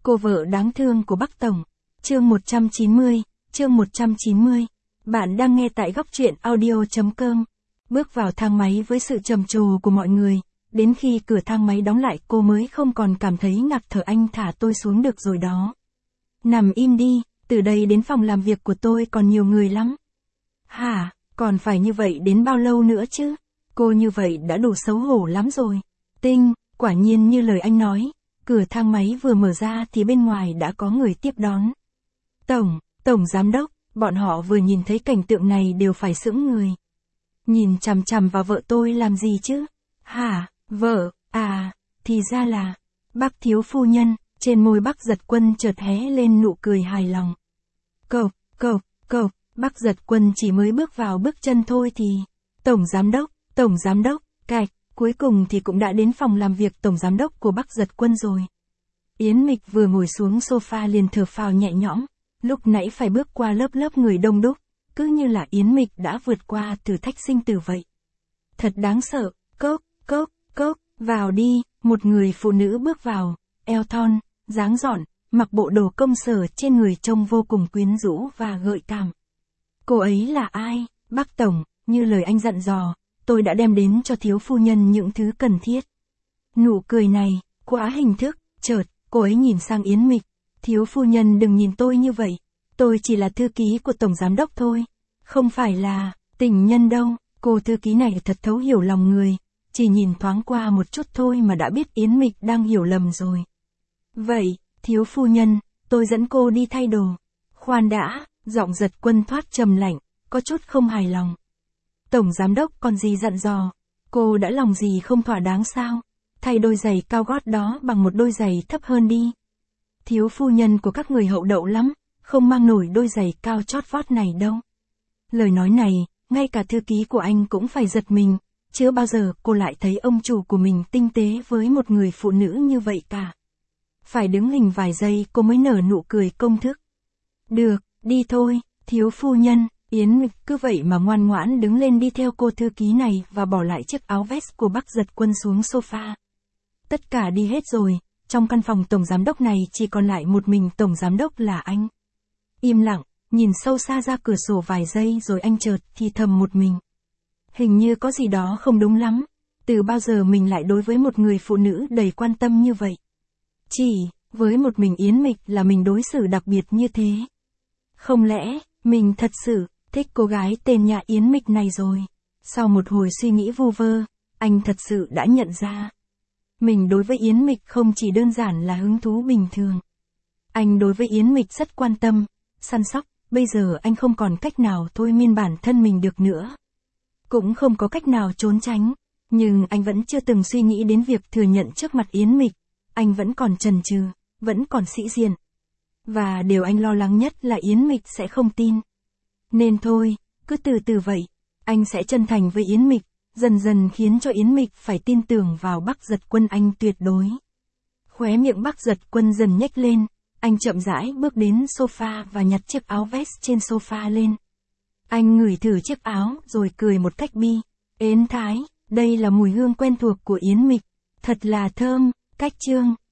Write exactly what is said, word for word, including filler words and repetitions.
Cô vợ đáng thương của Bắc Tổng. Chương một trăm chín mươi, chương một trăm chín mươi. Bạn đang nghe tại góc truyện audio chấm com. Bước vào thang máy với sự trầm trồ của mọi người, đến khi cửa thang máy đóng lại cô mới không còn cảm thấy ngạt thở. Anh thả tôi xuống được rồi đó. Nằm im đi, từ đây đến phòng làm việc của tôi còn nhiều người lắm. Hả, còn phải như vậy đến bao lâu nữa chứ? Cô như vậy đã đủ xấu hổ lắm rồi. Tinh, quả nhiên như lời anh nói, cửa thang máy vừa mở ra thì bên ngoài đã có người tiếp đón. Tổng, Tổng Giám Đốc, bọn họ vừa nhìn thấy cảnh tượng này đều phải sững người. Nhìn chằm chằm vào vợ tôi làm gì chứ? Hả, vợ, à, thì ra là, Bác thiếu phu nhân, trên môi Bác Giật Quân chợt hé lên nụ cười hài lòng. Cậu, cậu, cậu, Bác Giật Quân chỉ mới bước vào bước chân thôi thì, Tổng Giám Đốc, Tổng Giám Đốc, cạch, cuối cùng thì cũng đã đến phòng làm việc Tổng Giám Đốc của Bác Giật Quân rồi. Yến Mịch vừa ngồi xuống sofa liền thở phào nhẹ nhõm, lúc nãy phải bước qua lớp lớp người đông đúc, cứ như là Yến Mịch đã vượt qua thử thách sinh tử vậy. Thật đáng sợ, cốc, cốc, cốc, vào đi, một người phụ nữ bước vào, eo thon, dáng dọn, mặc bộ đồ công sở trên người trông vô cùng quyến rũ và gợi cảm. Cô ấy là ai? Bác Tổng, như lời anh dặn dò, tôi đã đem đến cho thiếu phu nhân những thứ cần thiết. Nụ cười này, quá hình thức, chợt, cô ấy nhìn sang Yến Mịch. Thiếu phu nhân đừng nhìn tôi như vậy, tôi chỉ là thư ký của Tổng Giám Đốc thôi, không phải là tình nhân đâu. Cô thư ký này thật thấu hiểu lòng người, chỉ nhìn thoáng qua một chút thôi mà đã biết Yến Mịch đang hiểu lầm rồi. Vậy, thiếu phu nhân, tôi dẫn cô đi thay đồ. Khoan đã, giọng Giật Quân thoát trầm lạnh, có chút không hài lòng. Tổng Giám Đốc còn gì dặn dò, cô đã lòng gì không thỏa đáng sao? Thay đôi giày cao gót đó bằng một đôi giày thấp hơn đi. Thiếu phu nhân của các người hậu đậu lắm, không mang nổi đôi giày cao chót vót này đâu. Lời nói này, ngay cả thư ký của anh cũng phải giật mình, chưa bao giờ cô lại thấy ông chủ của mình tinh tế với một người phụ nữ như vậy cả. Phải đứng hình vài giây cô mới nở nụ cười công thức. Được, đi thôi, thiếu phu nhân. Yến Mịch cứ vậy mà ngoan ngoãn đứng lên đi theo cô thư ký này và bỏ lại chiếc áo vest của Bác Giật Quân xuống sofa. Tất cả đi hết rồi, trong căn phòng Tổng Giám Đốc này chỉ còn lại một mình Tổng Giám Đốc là anh. Im lặng, nhìn sâu xa ra cửa sổ vài giây rồi anh chợt thì thầm một mình. Hình như có gì đó không đúng lắm, từ bao giờ mình lại đối với một người phụ nữ đầy quan tâm như vậy. Chỉ, với một mình Yến Mịch là mình đối xử đặc biệt như thế. Không lẽ, mình thật sự thích cô gái tên nhà Yến Mịch này rồi. Sau một hồi suy nghĩ vu vơ, anh thật sự đã nhận ra. Mình đối với Yến Mịch không chỉ đơn giản là hứng thú bình thường. Anh đối với Yến Mịch rất quan tâm, săn sóc, bây giờ anh không còn cách nào thôi miên bản thân mình được nữa. Cũng không có cách nào trốn tránh, nhưng anh vẫn chưa từng suy nghĩ đến việc thừa nhận trước mặt Yến Mịch. Anh vẫn còn chần chừ, vẫn còn sĩ diện. Và điều anh lo lắng nhất là Yến Mịch sẽ không tin. Nên thôi, cứ từ từ vậy, anh sẽ chân thành với Yến Mịch, dần dần khiến cho Yến Mịch phải tin tưởng vào Bác Giật Quân anh tuyệt đối. Khóe miệng Bác Giật Quân dần nhếch lên, anh chậm rãi bước đến sofa và nhặt chiếc áo vest trên sofa lên. Anh ngửi thử chiếc áo rồi cười một cách bi, ến thái, đây là mùi hương quen thuộc của Yến Mịch, thật là thơm, cách chương.